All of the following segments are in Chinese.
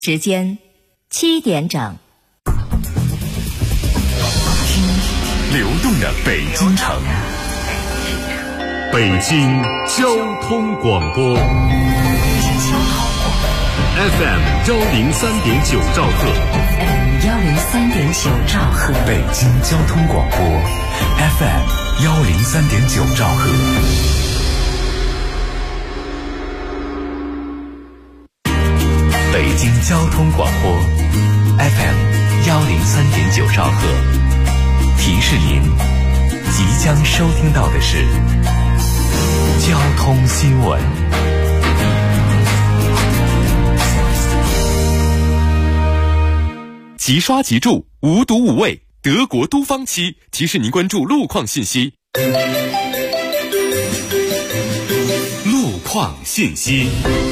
时间7点整。 流动的北京城，北京交通广播 FM 103.9兆赫， 103.9兆赫， 北京交通广播 FM 103.9兆赫。北京交通广播 FM 103.9兆赫，提示您即将收听到的是交通新闻。即刷即住，无毒无味，德国都方漆提示您关注路况信息。路况信息。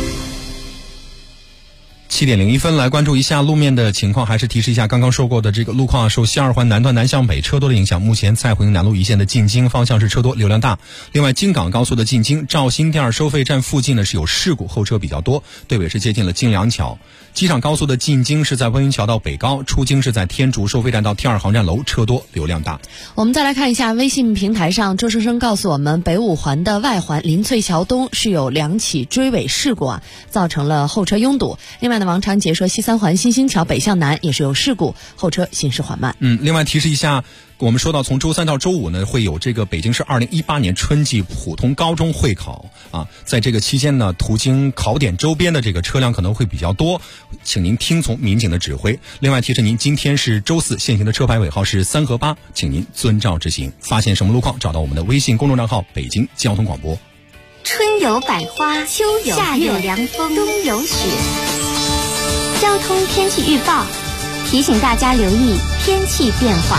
7点01分，来关注一下路面的情况，还是提示一下刚刚说过的这个路况，受西二环南段南向北车多的影响，目前蔡回营南路一线的进京方向是车多，流量大。另外，京港高速的进京肇兴第二收费站附近呢是有事故，后车比较多，队尾是接近了京梁桥。机场高速的进京是在温榆桥到北高，出京是在天竺收费站到T2航站楼，车多，流量大。 我们再来看一下微信平台上，周生生告诉我们，北五环的外环林翠桥东是有2起追尾事故造成了后车拥堵。另外呢，王长杰说西3环新兴桥北向南也是有事故，后车行驶缓慢。 另外提示一下，我们说到从周3到周5呢，会有这个北京市2018年春季普通高中会考在这个期间呢，途经考点周边的这个车辆可能会比较多，请您听从民警的指挥。另外提示您，今天是周4，现行的车牌尾号是3和8，请您遵照执行。发现什么路况，找到我们的微信公众账号北京交通广播。 春有百花，秋有夏有凉风，冬有雪。交通天气预报提醒大家留意天气变化。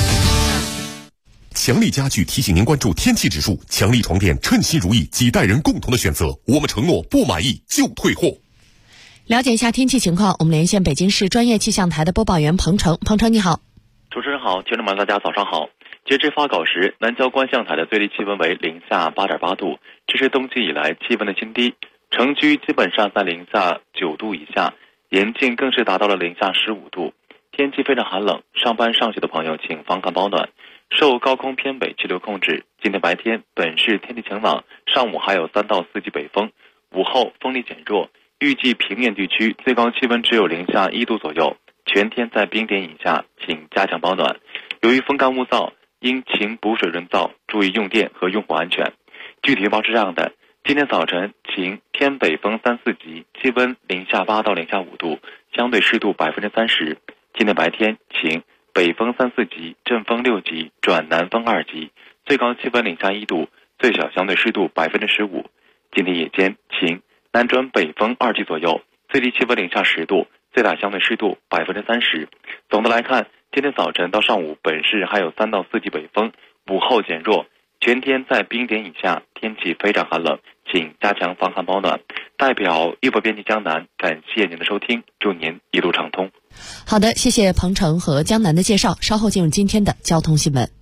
强力家具提醒您关注天气指数，强力床垫称心如意，几代人共同的选择，我们承诺不满意就退货。 了解一下天气情况，我们连线北京市专业气象台的播报员彭程。彭程你好。 主持人好，听众们大家早上好。截至发稿时，南郊观象台的最低气温为零下8.8度，这是冬季以来气温的新低，城区基本上在零下9度以下，延庆更是达到了零下15度，天气非常寒冷，上班上学的朋友请防寒保暖。受高空偏北气流控制，今天白天本市天气晴朗，上午还有3到4级北风，午后风力减弱，预计平原地区最高气温只有零下1度左右，全天在冰点以下，请加强保暖。由于风干物燥，应勤补水润燥，注意用电和用火安全。具体预报是这样的：今天早晨晴，偏北风3、4级，气温零下8到零下5度，相对湿度30%。今天白天晴，北风3、4级，阵风6级转南风2级，最高气温零下1度，最小相对湿度15%。今天夜间晴，南转北风2级左右，最低气温零下10度，最大相对湿度30%。总的来看，今天早晨到上午本市还有3到4级北风，午后减弱，全天在冰点以下，天气非常寒冷，请加强防寒保暖。代表一播编辑江南，感谢您的收听，祝您一路畅通。 好的，谢谢彭程和江南的介绍，稍后进入今天的交通新闻。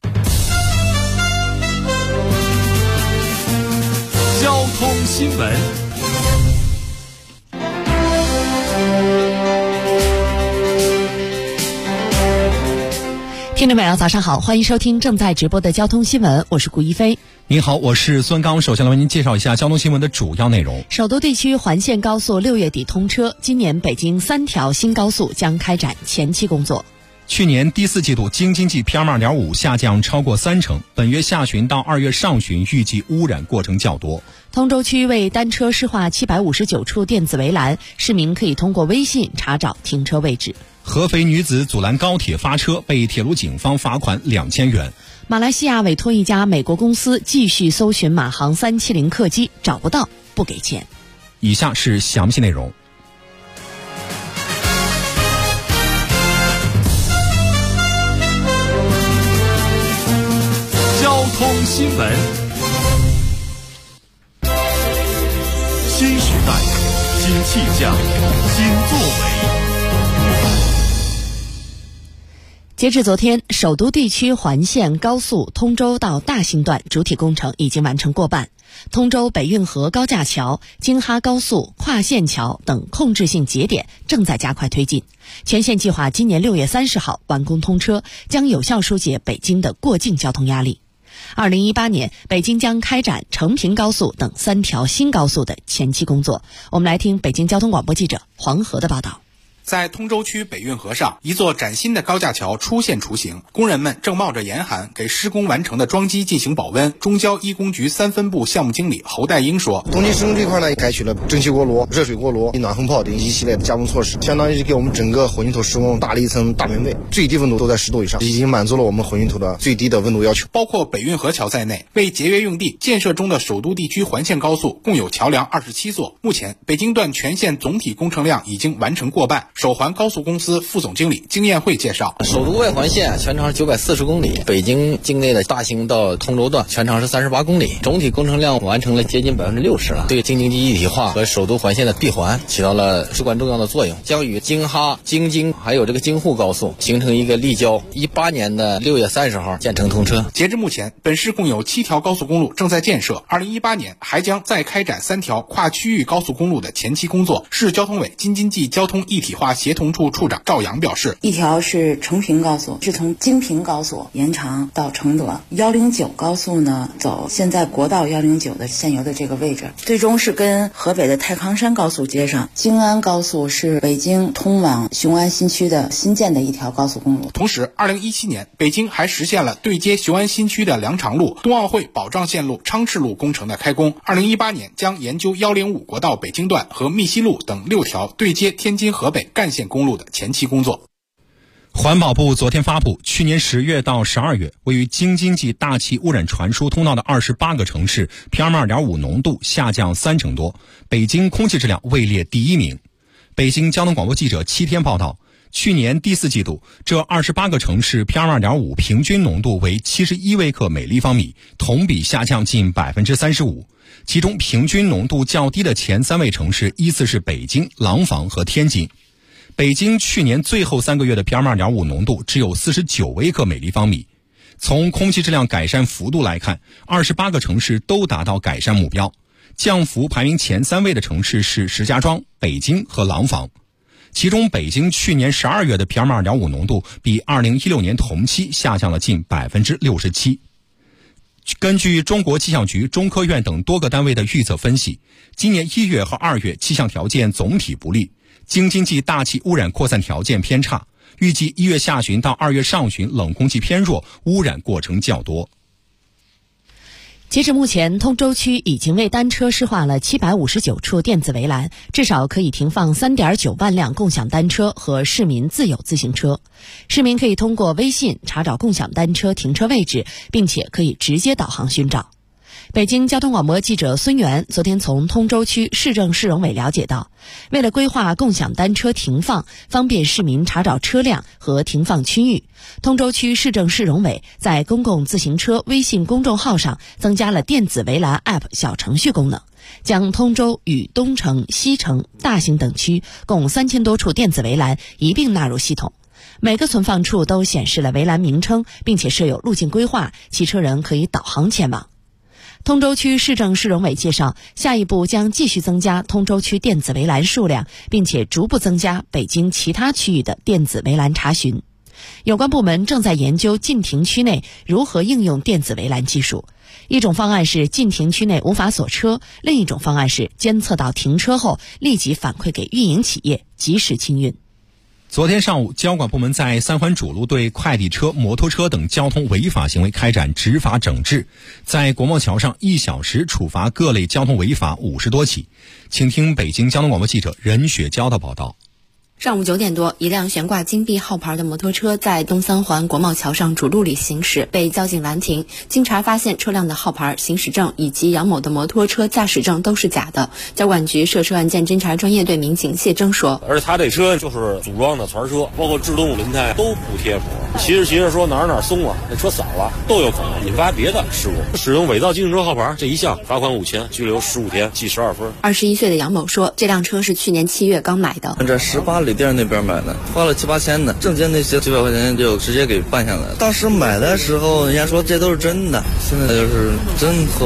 交通新闻。 听众朋友早上好，欢迎收听正在直播的交通新闻，我是顾一飞。 您好，我是孙刚。首先来为您介绍一下交通新闻的主要内容。 首都地区环线高速6月底通车，今年北京3条新高速将开展前期工作。 去年第4季度京津冀 PM2.5 下降超过30%，本月下旬到2月上旬预计污染过程较多。 通州区为单车施划759处电子围栏，市民可以通过微信查找停车位置。 合肥女子阻拦高铁发车，被铁路警方罚款2000元。 马来西亚委托一家美国公司继续搜寻马航370客机，找不到不给钱。 以下是详细内容。 交通新闻。新时代，新气象，新作为。 截至昨天，首都地区环线高速通州到大兴段主体工程已经完成过半。 通州北运河高架桥、京哈高速跨线桥等控制性节点正在加快推进，全线计划今年6月30号完工通车，将有效疏解北京的过境交通压力。2018年，北京将开展成平高速等3条新高速的前期工作。我们来听北京交通广播记者黄河的报道。 在通州区北运河上，一座崭新的高架桥出现雏形，工人们正冒着严寒给施工完成的桩基进行保温。中交一工局3分部项目经理侯代英说： 冬季施工这块呢，采取了蒸汽锅炉、热水锅炉、暖风炮等一系列的加工措施，相当于给我们整个混凝土施工打了一层大棉被，最低温度都在10度以上，已经满足了我们混凝土的最低的温度要求。 包括北运河桥在内，为节约用地，建设中的首都地区环线高速共有桥梁27座。目前，北京段全线总体工程量已经完成过半。首环高速公司副总经理经验会介绍， 首都外环线全长是940公里，北京境内的大兴到通州段全长是38公里，总体工程量完成了接近60%了，对京津冀一体化和首都环线的闭环起到了至关重要的作用，将与京哈、京津还有京沪高速形成一个立交，18年的6月30号建成通车。 截至目前，本市共有7条高速公路正在建设，2018年还将再开展3条跨区域高速公路的前期工作。市交通委京津冀交通一体化协同处处长赵阳表示， 一条是成平高速，是从京平高速延长到承德；109高速呢，走现在国道109的现有的这个位置，最终是跟河北的太康山高速接上。京安高速是北京通往雄安新区的新建的一条高速公路。 同时，2017年北京还实现了对接雄安新区的梁长路、冬奥会保障线路昌赤路工程的开工。2018年将研究105国道北京段和密西路等6条对接天津河北干线公路的前期工作。 环保部昨天发布，去年10月到12月，位于京津冀大气污染传输通道的28个城市 PM2.5 浓度下降30%多，北京空气质量位列第1名。北京交通广播记者7天报道，去年第4季度，这28个城市 PM2.5 平均浓度为71微克每立方米，同比下降近35%。其中平均浓度较低的前3位城市依次是北京、廊坊和天津。北京去年最后3个月的 PM2.5 浓度只有49微克每立方米。从空气质量改善幅度来看，28个城市都达到改善目标。降幅排名前3位的城市是石家庄、北京和廊坊。其中北京去年12月的 PM2.5 浓度比2016年同期下降了近67%。根据中国气象局、中科院等多个单位的预测分析，今年1月和2月气象条件总体不利，京津冀大气污染扩散条件偏差，预计1月下旬到2月上旬冷空气偏弱，污染过程较多。 截至目前，通州区已经为单车施划了759处电子围栏，至少可以停放3.9万辆共享单车和市民自有自行车。市民可以通过微信查找共享单车停车位置，并且可以直接导航寻找。北京交通广播记者孙源昨天从通州区市政市容委了解到，为了规划共享单车停放，方便市民查找车辆和停放区域，通州区市政市容委在公共自行车微信公众号上增加了电子围栏 App 小程序功能，将通州与东城、西城、大兴等区共3000多处电子围栏一并纳入系统。每个存放处都显示了围栏名称，并且设有路径规划，骑车人可以导航前往。通州区市政市容委介绍，下一步将继续增加通州区电子围栏数量，并且逐步增加北京其他区域的电子围栏查询。有关部门正在研究禁停区内如何应用电子围栏技术。一种方案是禁停区内无法锁车，另一种方案是监测到停车后立即反馈给运营企业，及时清运。 昨天上午，交管部门在3环主路对快递车、摩托车等交通违法行为开展执法整治，在国贸桥上1小时处罚各类交通违法50多起。请听北京交通广播记者任雪娇的报道。 上午9点多，一辆悬挂金币号牌的摩托车在东3环国贸桥上主路里行驶，被交警拦停。经查发现，车辆的号牌、行驶证以及杨某的摩托车驾驶证都是假的。交管局涉车案件侦查专业队民警谢征说：“ 而且他这车就是组装的团车，包括制动轮胎都不贴谱，骑着说哪儿松了，那车散了，都有可能引发别的事故。使用伪造机动车号牌这一项，罚款5000，拘留15天，记12分。 ”21岁的杨某说，这辆车是去年7月刚买的。 这18里店那边买的，花了7、8千的，证件那些几百块钱就直接给办下来了。当时买的时候，人家说这都是真的，现在就是真后悔。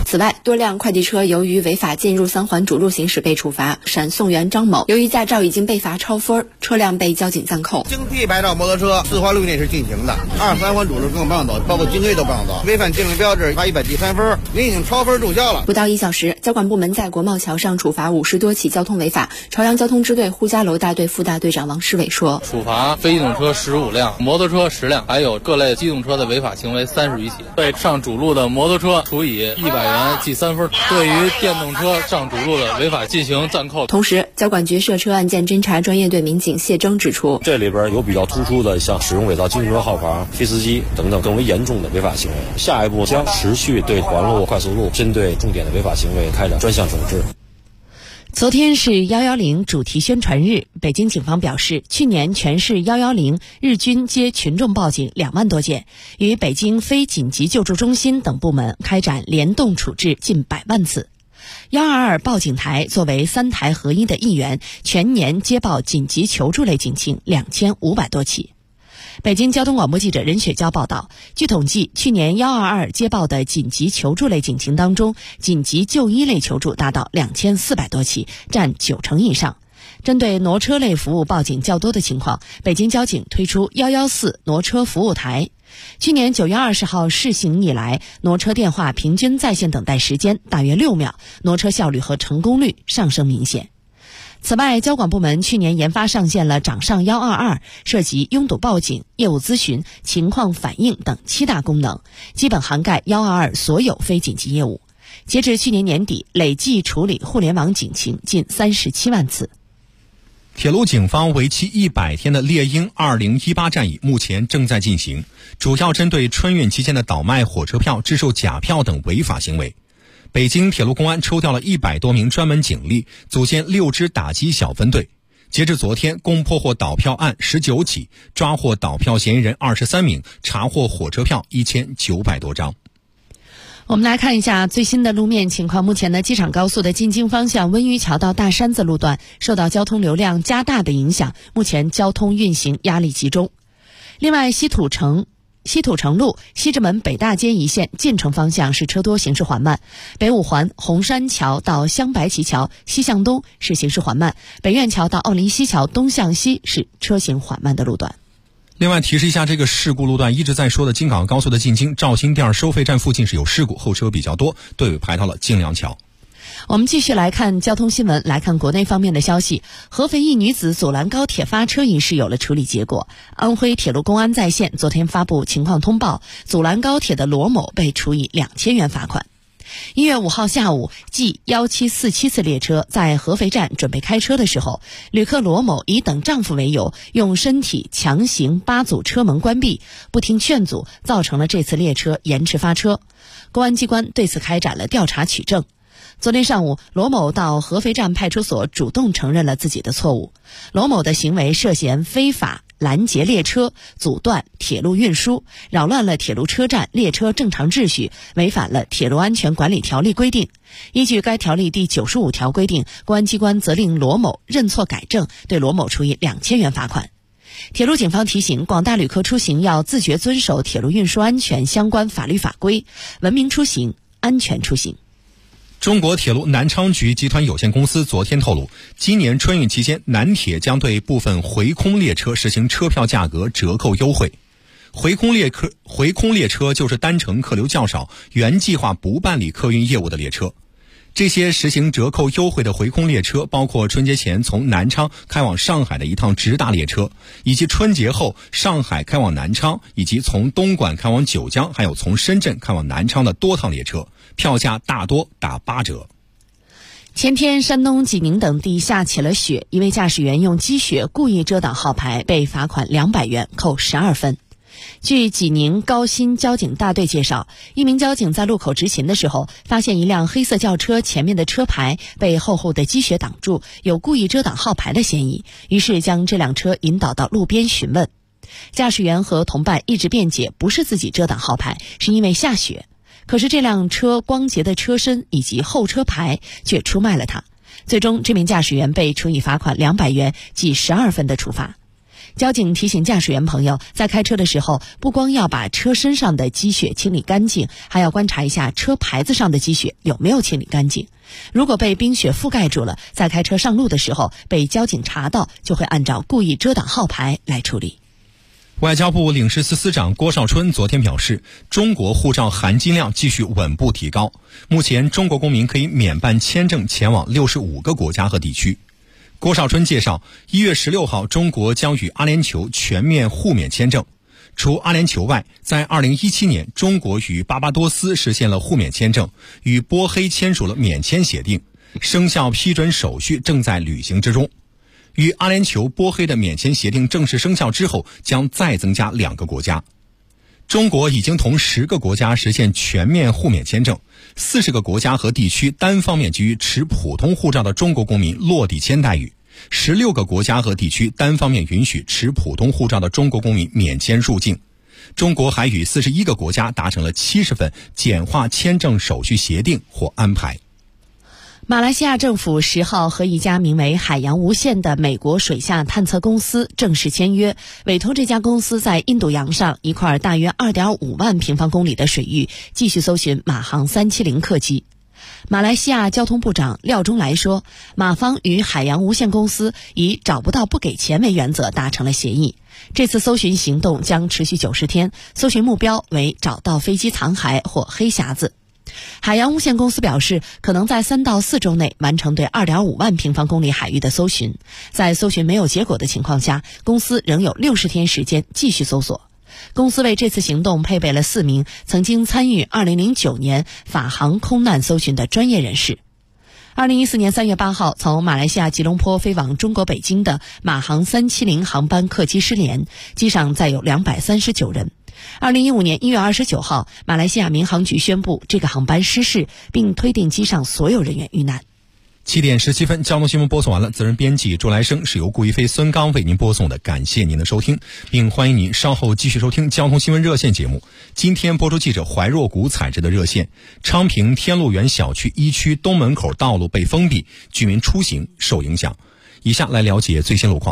此外，多辆快递车由于违法进入三环主路行驶被处罚。闪送员张某由于驾照已经被罚超分，车辆被交警暂扣。 京 T 牌照摩托车4环路内是禁行的，2、3环主路更不让走，包括京 A 都不让走，违反禁令标志罚100记3分，您已经超分注销了。 不到1小时，交管部门在国贸桥上处罚50多起交通违法。朝阳交通支队呼家楼大队副大队长王世伟说， 处罚非机动车15辆，摩托车10辆，还有各类机动车的违法行为30余起。对上主路的摩托车处以100元记3分，对于电动车上主路的违法进行暂扣。 同时，交管局涉车案件侦查专业队民警谢征指出， 这里边有比较突出的，像使用伪造机动车号牌、非司机等等更为严重的违法行为。下一步将持续对环路、快速路针对重点的违法行为开展专项整治。 昨天是110主题宣传日，北京警方表示，去年全市110日均接群众报警2万多件，与北京非紧急救助中心等部门开展联动处置近100万次。122报警台作为3台合一的一员，全年接报紧急求助类警情2500多起。北京交通广播记者任雪娇报道，据统计，去年122接报的紧急求助类警情当中，紧急就医类求助达到2400多起，占90%以上。针对挪车类服务报警较多的情况，北京交警推出114挪车服务台。去年9月20号试行以来，挪车电话平均在线等待时间大约6秒，挪车效率和成功率上升明显。此外，交管部门去年研发上线了掌上122，涉及拥堵报警、业务咨询、情况反映等7大功能，基本涵盖122所有非紧急业务。截至去年年底，累计处理互联网警情近37万次。 铁路警方为期100天的猎鹰2018战役目前正在进行，主要针对春运期间的倒卖火车票、制售假票等违法行为。北京铁路公安抽调了100多名专门警力，组建6支打击小分队。截至昨天，共破获倒票案19起，抓获倒票嫌疑人23名，查获火车票1900多张。 我们来看一下最新的路面情况。目前呢，机场高速的进京方向温榆桥到大山子路段受到交通流量加大的影响，目前交通运行压力集中。另外，西土城路西直门北大街一线进城方向是车多，行驶缓慢。北五环红山桥到镶白旗桥西向东是行驶缓慢，北苑桥到奥林西桥东向西是车行缓慢的路段。 另外提示一下，这个事故路段一直在说的京港高速的进京肇兴店收费站附近是有事故，后车比较多，队尾排到了京梁桥。 我们继续来看交通新闻，来看国内方面的消息。合肥一女子阻拦高铁发车一事有了处理结果，安徽铁路公安在线昨天发布情况通报，阻拦高铁的罗某被处以2000元罚款。1月5号下午，G1747次列车在合肥站准备开车的时候，旅客罗某以等丈夫为由，用身体强行扒阻车门关闭，不听劝阻，造成了这次列车延迟发车。公安机关对此开展了调查取证。昨天上午，罗某到合肥站派出所主动承认了自己的错误。罗某的行为涉嫌非法拦截列车、阻断铁路运输、扰乱了铁路车站列车正常秩序，违反了《铁路安全管理条例》规定。依据该条例第95条规定，公安机关责令罗某认错改正，对罗某处以2000元罚款。铁路警方提醒广大旅客出行要自觉遵守铁路运输安全相关法律法规，文明出行，安全出行。 中国铁路南昌局集团有限公司昨天透露，今年春运期间，南铁将对部分回空列车实行车票价格折扣优惠。回空列车就是单程客流较少、原计划不办理客运业务的列车。这些实行折扣优惠的回空列车包括春节前从南昌开往上海的一趟直达列车，以及春节后上海开往南昌，以及从东莞开往九江，还有从深圳开往南昌的多趟列车，票价大多打8折。 前天，山东济宁等地下起了雪，一位驾驶员用积雪故意遮挡号牌，被罚款200元，扣12分。据济宁高新交警大队介绍，一名交警在路口执勤的时候，发现一辆黑色轿车前面的车牌被厚厚的积雪挡住，有故意遮挡号牌的嫌疑，于是将这辆车引导到路边询问。驾驶员和同伴一直辩解不是自己遮挡号牌，是因为下雪。可是这辆车光洁的车身以及后车牌却出卖了他，最终这名驾驶员被处以罚款200元记12分的处罚。 交警提醒驾驶员朋友，在开车的时候，不光要把车身上的积雪清理干净，还要观察一下车牌子上的积雪有没有清理干净。如果被冰雪覆盖住了，在开车上路的时候被交警查到，就会按照故意遮挡号牌来处理。 外交部领事司司长郭少春昨天表示，中国护照含金量继续稳步提高，目前中国公民可以免办签证前往65个国家和地区。郭少春介绍，1月16号，中国将与阿联酋全面互免签证。除阿联酋外，在2017年，中国与巴巴多斯实现了互免签证，与波黑签署了免签协定，生效批准手续正在履行之中。与阿联酋、波黑的免签协定正式生效之后，将再增加2个国家。中国已经同10个国家实现全面互免签证，40个国家和地区单方面给予持普通护照的中国公民落地签待遇，16个国家和地区单方面允许持普通护照的中国公民免签入境。中国还与41个国家达成了70份简化签证手续协定或安排。 马来西亚政府10号和一家名为海洋无限的美国水下探测公司正式签约，委托这家公司在印度洋上一块大约 2.5 万平方公里的水域继续搜寻马航370客机。马来西亚交通部长廖中来说，马方与海洋无限公司以找不到不给钱为原则达成了协议。这次搜寻行动将持续90天，搜寻目标为找到飞机残骸或黑匣子。海洋无限公司表示，可能在3到4周内完成对 2.5 万平方公里海域的搜寻。在搜寻没有结果的情况下，公司仍有60天时间继续搜索。公司为这次行动配备了4名曾经参与2009年法航空难搜寻的专业人士。2014年3月8号，从马来西亚吉隆坡飞往中国北京的马航370航班客机失联，机上载有239人。2015年1月29号，马来西亚民航局宣布这个航班失事，并推定机上所有人员遇难。 7点17分，交通新闻播送完了。责任编辑朱来生，是由顾一飞、孙刚为您播送的。感谢您的收听，并欢迎您稍后继续收听交通新闻热线节目。今天播出记者怀若谷采制的热线：昌平天路园小区1区东门口道路被封闭，居民出行受影响。以下来了解最新路况。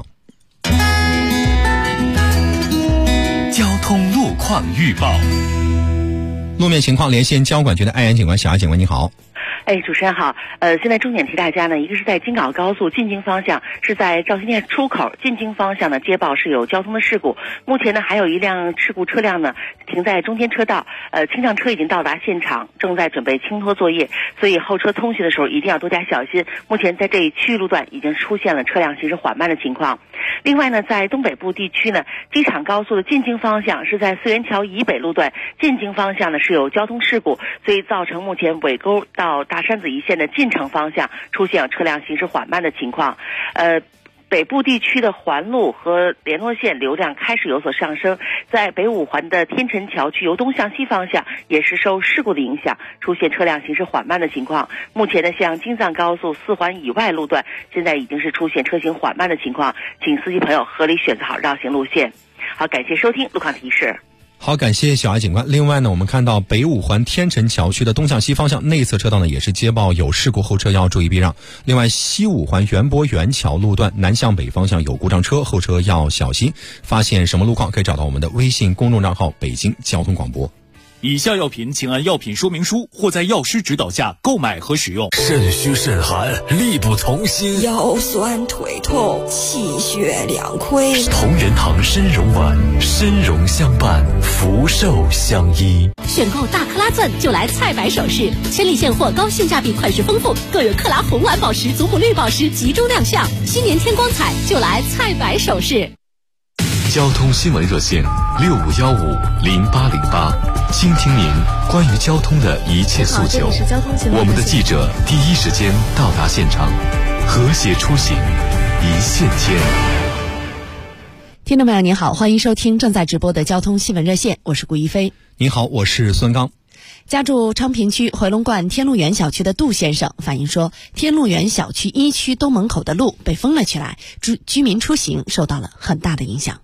交通路况预报。 路面情况，连线交管局的艾岩警官。小艾警官，你好。 主持人好。现在重点提大家呢，一个是在京港高速进京方向，是在肇兴店出口进京方向呢，接报是有交通的事故。目前呢，还有一辆事故车辆呢停在中间车道，清障车已经到达现场，正在准备清脱作业，所以后车通行的时候一定要多加小心。目前在这一区域路段已经出现了车辆行驶缓慢的情况。另外呢，在东北部地区呢，机场高速的进京方向是在四元桥以北路段进京方向呢是有交通事故，所以造成目前尾沟到大山子一线的进城方向出现车辆行驶缓慢的情况。北部地区的环路和联络线流量开始有所上升，在北五环的天辰桥区由东向西方向也是受事故的影响，出现车辆行驶缓慢的情况。目前呢，像京藏高速4环以外路段现在已经是出现车行缓慢的情况，请司机朋友合理选择好绕行路线。好，感谢收听路况提示。 好，感谢小艾警官。另外呢，我们看到北五环天辰桥区的东向西方向内侧车道呢，也是接报有事故，后车要注意避让。另外，西五环园博园桥路段南向北方向有故障车，后车要小心。发现什么路况，可以找到我们的微信公众账号北京交通广播。 以下药品请按药品说明书或在药师指导下购买和使用。 肾虚肾寒，力不从心， 腰酸腿痛，气血两亏。 同仁堂参茸丸，参茸相伴，福寿相依。 选购大克拉钻就来菜百首饰，千里现货，高性价比，款式丰富，更有克拉红蓝宝石、祖母绿宝石集中亮相。新年添光彩，就来菜百首饰。 交通新闻热线65150808，倾听您关于交通的一切诉求。我们的记者第一时间到达现场，和谐出行，一线牵。 听众朋友您好，欢迎收听正在直播的交通新闻热线，我是顾一飞。 您好，我是孙刚。 家住昌平区回龙观天路园小区的杜先生反映说，天路园小区1区东门口的路被封了起来，居民出行受到了很大的影响。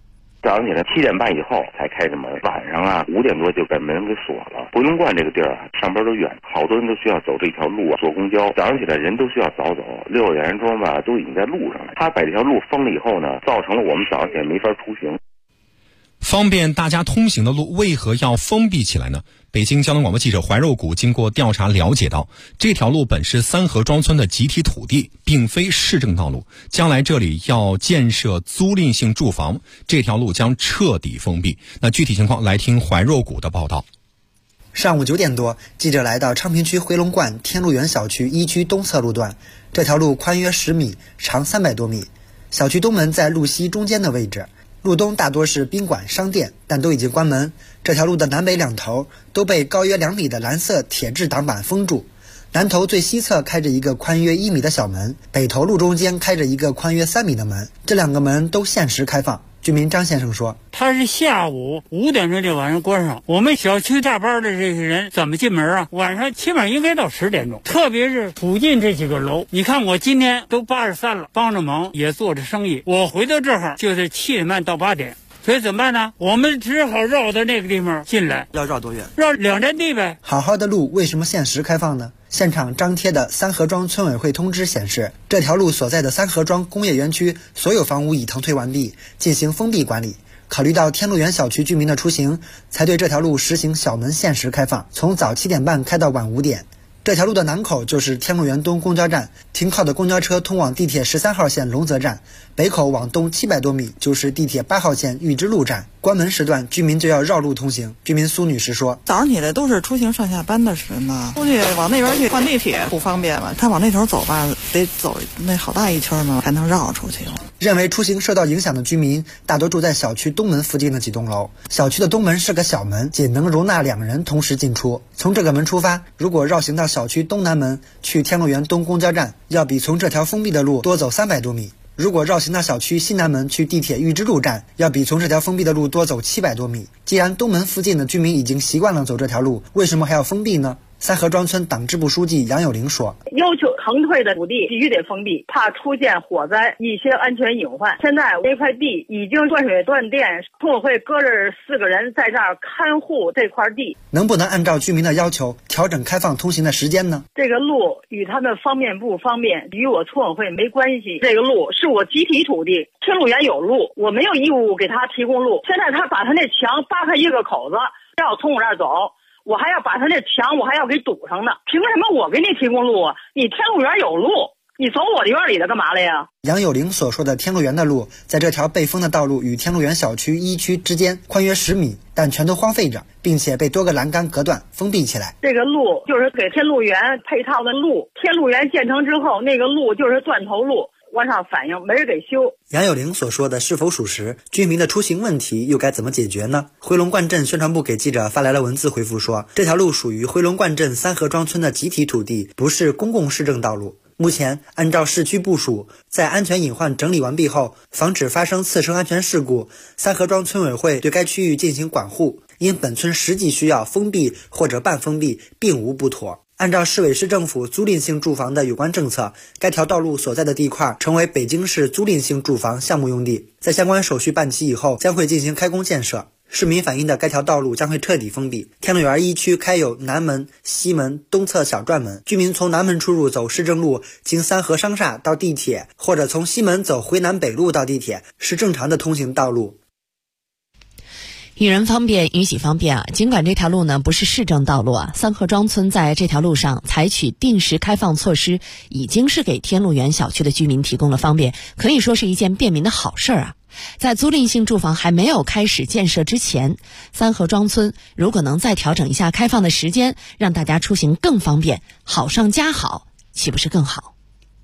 早上起来7点半以后才开着门，晚上5点多就把门给锁了。回龙观这个地儿上班都远，好多人都需要走这条路坐公交，早上起来人都需要早走，6点钟都已经在路上了。他把这条路封了以后呢，造成了我们早上起来没法出行。 方便大家通行的路为何要封闭起来呢？北京交通广播记者怀肉谷经过调查了解到，这条路本是三河庄村的集体土地，并非市政道路，将来这里要建设租赁性住房，这条路将彻底封闭。那具体情况来听怀肉谷的报道。 上午9点多，记者来到昌平区回龙观天路园小区1区东侧路段，这条路宽约10米，长300多米，小区东门在路西中间的位置。路东大多是宾馆、商店，但都已经关门。这条路的南北两头都被高约2米的蓝色铁质挡板封住。南头最西侧开着一个宽约1米的小门，北头路中间开着一个宽约3米的门，这2个门都限时开放。居民张先生说， 他是下午5点钟就晚上关上，我们小区下班的这些人怎么进门啊？晚上起码应该到10点钟，特别是附近这几个楼，你看我今天都83了，帮着忙也做着生意，我回到这儿就是7点半到8点，所以怎么办呢？我们只好绕到那个地方进来。 要绕多远？ 绕2站地呗。 好好的路为什么限时开放呢？现场张贴的三河庄村委会通知显示，这条路所在的三河庄工业园区所有房屋已腾退完毕，进行封闭管理。考虑到天路园小区居民的出行，才对这条路实行小门限时开放，从早7点半开到晚5点。这条路的南口就是天路园东公交站，停靠的公交车通往地铁13号线龙泽站，北口往东700多米就是地铁8号线玉之路站。关门时段，居民就要绕路通行。居民苏女士说， 早上起来都是出行上下班的时呢，出去往那边去换地铁不方便嘛，他往那头走吧，得走那好大一圈呢，才能绕出去。 认为出行受到影响的居民大多住在小区东门附近的几栋楼，小区的东门是个小门，仅能容纳2人同时进出。从这个门出发，如果绕行到小区东南门去天路园东公交站，要比从这条封闭的路多走300多米。如果绕行到小区西南门去地铁玉之路站，要比从这条封闭的路多走700多米。既然东门附近的居民已经习惯了走这条路，为什么还要封闭呢？三河庄村党支部书记杨有龄说， 要求腾退的土地必须得封闭，怕出现火灾一些安全隐患。现在这块地已经断水断电，村委会搁着4个人在这儿看护这块地。 能不能按照居民的要求调整开放通行的时间呢？ 这个路与他们方便不方便与我村委会没关系，这个路是我集体土地，天路园有路，我没有义务给他提供路。现在他把他那墙扒开一个口子，要从我这儿走，我还要把他那墙我还要给堵上呢，凭什么我给你提供路啊？你天路园有路，你走我的院里的干嘛来呀？ 杨有龄所说的天路园的路，在这条被封的道路与天路园小区1区之间宽约10米，但全都荒废着，并且被多个栏杆隔断封闭起来。 这个路就是给天路园配套的路，天路园建成之后，那个路就是断头路，往上反映没人给修。 杨有龄所说的是否属实？居民的出行问题又该怎么解决呢？回龙观镇宣传部给记者发来了文字回复说，这条路属于回龙观镇三河庄村的集体土地，不是公共市政道路。目前按照市区部署，在安全隐患整理完毕后，防止发生次生安全事故，三河庄村委会对该区域进行管护，因本村实际需要封闭或者半封闭并无不妥。按照市委市政府租赁性住房的有关政策，该条道路所在的地块成为北京市租赁性住房项目用地，在相关手续办齐以后，将会进行开工建设。市民反映的该条道路将会彻底封闭。天路园1区开有南门、西门、东侧小转门，居民从南门出入走市政路，经三河商厦到地铁，或者从西门走回南北路到地铁，是正常的通行道路。 与人方便，与己方便啊！尽管这条路呢不是市政道路啊，三河庄村在这条路上采取定时开放措施，已经是给天路园小区的居民提供了方便，可以说是一件便民的好事啊。在租赁性住房还没有开始建设之前，三河庄村如果能再调整一下开放的时间，让大家出行更方便，好上加好，岂不是更好？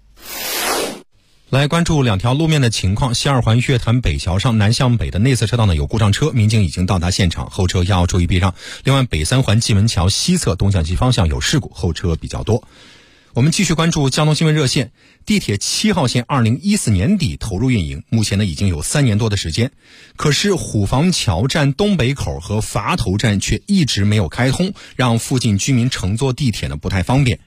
来关注2条路面的情况。西二环月坛北桥上南向北的内侧车道呢有故障车，民警已经到达现场，后车要注意避让。另外，北3环蓟门桥西侧东向西方向有事故，后车比较多。我们继续关注交通新闻热线。地铁7号线2014年底投入运营，目前呢已经有3年多的时间，可是虎坊桥站东北口和垡头站却一直没有开通，让附近居民乘坐地铁呢不太方便。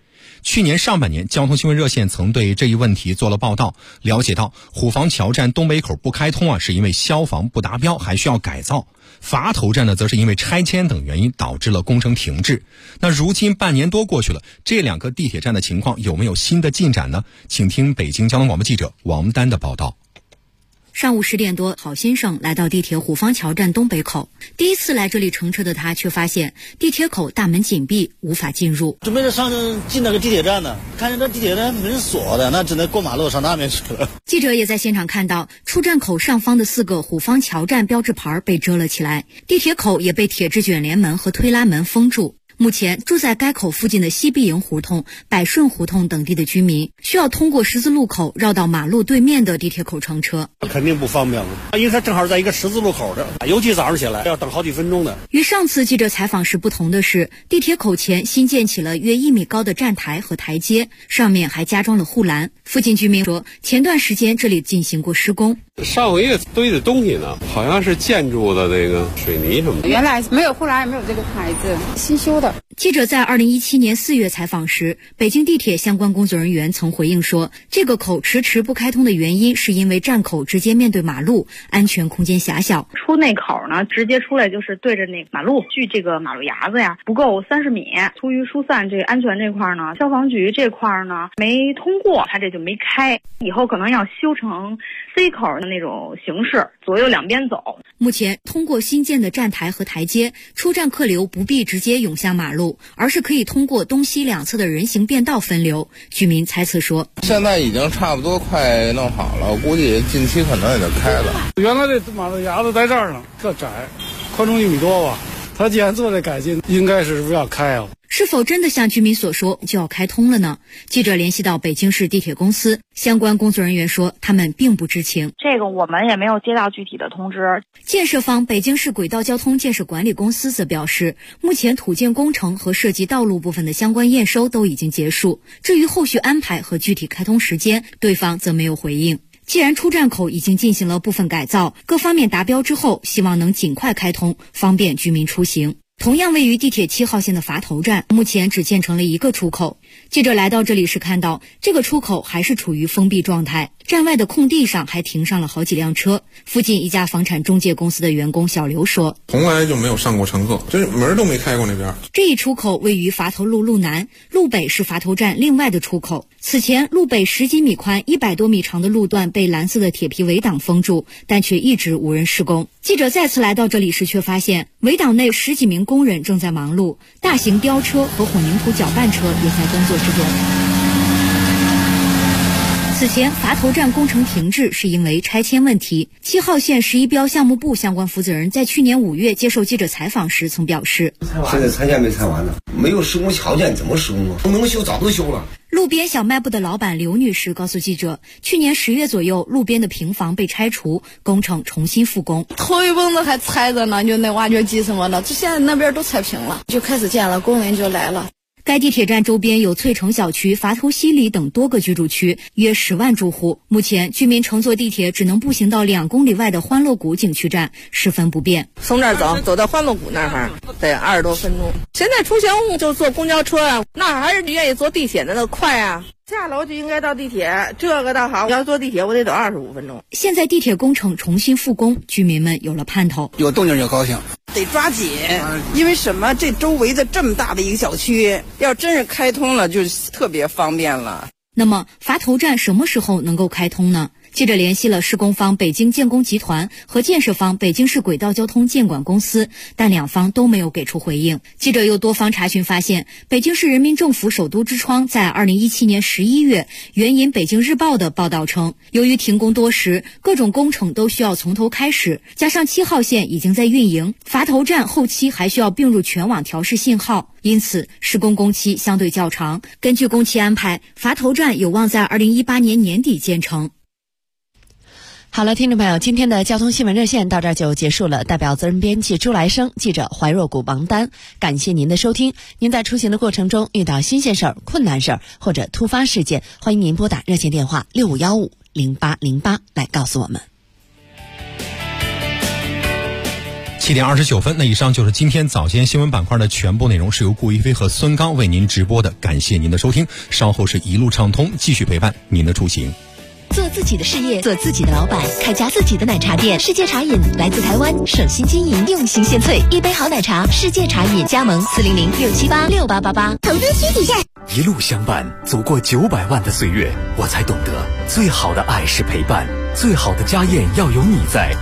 去年上半年，交通新闻热线曾对这一问题做了报道，了解到虎坊桥站东北口不开通是因为消防不达标，还需要改造。垡头站呢，则是因为拆迁等原因导致了工程停滞。那如今半年多过去了，这两个地铁站的情况有没有新的进展呢？请听北京交通广播记者王丹的报道。 上午10点多，郝先生来到地铁虎坊桥站东北口。第一次来这里乘车的他，却发现地铁口大门紧闭，无法进入。 准备着进那个地铁站呢，看见这地铁站门锁的，那只能过马路上那边去了。 记者也在现场看到，出站口上方的4个虎坊桥站标志牌被遮了起来，地铁口也被铁质卷帘门和推拉门封住。目前住在该口附近的西碧营胡同、百顺胡同等地的居民需要通过十字路口绕到马路对面的地铁口乘车， 肯定不方便了，因为它正好在一个十字路口的，尤其早上起来要等好几分钟的。 与上次记者采访时不同的是，地铁口前新建起了约1米高的站台和台阶，上面还加装了护栏。附近居民说，前段时间这里进行过施工。 上回堆的东西呢，好像是建筑的那个水泥什么的。 原来没有护栏，也没有这个台子，新修的。 记者在2017年4月采访时，北京地铁相关工作人员曾回应说，这个口迟迟不开通的原因是因为站口直接面对马路，安全空间狭小。 出那口呢，直接出来就是对着那个马路，距这个马路牙子呀不够30米。出于疏散这个安全这块呢，消防局这块呢没通过，它这就没开。以后可能要修成 C 口的那种形式，左右两边走。 目前通过新建的站台和台阶，出站客流不必直接涌向马路，而是可以通过东西两侧的人行便道分流。居民猜测说， 现在已经差不多快弄好了，我估计近期可能也就开了。 原来这马路牙子在这儿呢，这窄，宽中1米多吧。他既然做这改进，应该是要开啊。 是否真的像居民所说就要开通了呢？记者联系到北京市地铁公司相关工作人员说，他们并不知情。 这个我们也没有接到具体的通知。 建设方北京市轨道交通建设管理公司则表示，目前土建工程和涉及道路部分的相关验收都已经结束，至于后续安排和具体开通时间，对方则没有回应。既然出站口已经进行了部分改造，各方面达标之后，希望能尽快开通，方便居民出行。同样位于地铁7号线的垡头站，目前只建成了1个出口。记者来到这里时看到，这个出口还是处于封闭状态，站外的空地上还停上了好几辆车。附近一家房产中介公司的员工小刘说， 从来就没有上过乘客，就是门都没开过那边。 这一出口位于垡头路路南，路北是垡头站另外的出口。此前路北10几米宽、100多米长的路段被蓝色的铁皮围挡封住，但却一直无人施工。记者再次来到这里时，却发现围挡内10几名工人正在忙碌，大型吊车和混凝土搅拌车也在工作之中。此前垡头站工程停滞是因为拆迁问题。7号线11标项目部相关负责人在去年5月接受记者采访时曾表示， 现在拆迁没拆完呢，没有施工条件怎么施工啊？能修早都修了。 路边小卖部的老板刘女士告诉记者，去年10月左右，路边的平房被拆除，工程重新复工。 头一蹦子还拆着呢，就那挖掘机什么的，这现在那边都拆平了，就开始建了，工人就来了。 该地铁站周边有翠城小区、垡头西里等多个居住区，约10万住户。目前居民乘坐地铁只能步行到2公里外的欢乐谷景区站，十分不便。 从这儿走到欢乐谷那儿得20多分钟。现在出行就坐公交车啊，那还是愿意坐地铁的那快啊。下楼就应该到地铁，这个倒好，要坐地铁我得等25分钟。 现在地铁工程重新复工，居民们有了盼头， 有动静就高兴。 得抓紧，因为什么？这周围的这么大的一个小区，要真是开通了，就特别方便了。 那么垡头站什么时候能够开通呢？记者联系了施工方北京建工集团和建设方北京市轨道交通建管公司，但两方都没有给出回应。记者又多方查询发现，北京市人民政府首都之窗在2017年11月援引北京日报的报道称，由于停工多时，各种工程都需要从头开始，加上7号线已经在运营，垡头站后期还需要并入全网调试信号，因此施工工期相对较长。根据工期安排，垡头站有望在2018年年底建成。 好了，听众朋友，今天的交通新闻热线到这儿就结束了。代表责任编辑朱来生、记者怀若谷、王丹，感谢您的收听。您在出行的过程中遇到新鲜事儿、困难事儿或者突发事件，欢迎您拨打热线电话65150808来告诉我们。 7点29分，那以上就是今天早间新闻板块的全部内容，是由顾一飞和孙刚为您直播的，感谢您的收听，稍后是一路畅通，继续陪伴您的出行。 做自己的事业，做自己的老板，开家自己的奶茶店。世界茶饮来自台湾，省心经营，用心献萃，一杯好奶茶，世界茶饮，加盟400-678-6888。 投资需谨慎。 一路相伴，走过900万的岁月，我才懂得，最好的爱是陪伴，最好的家宴要有你在。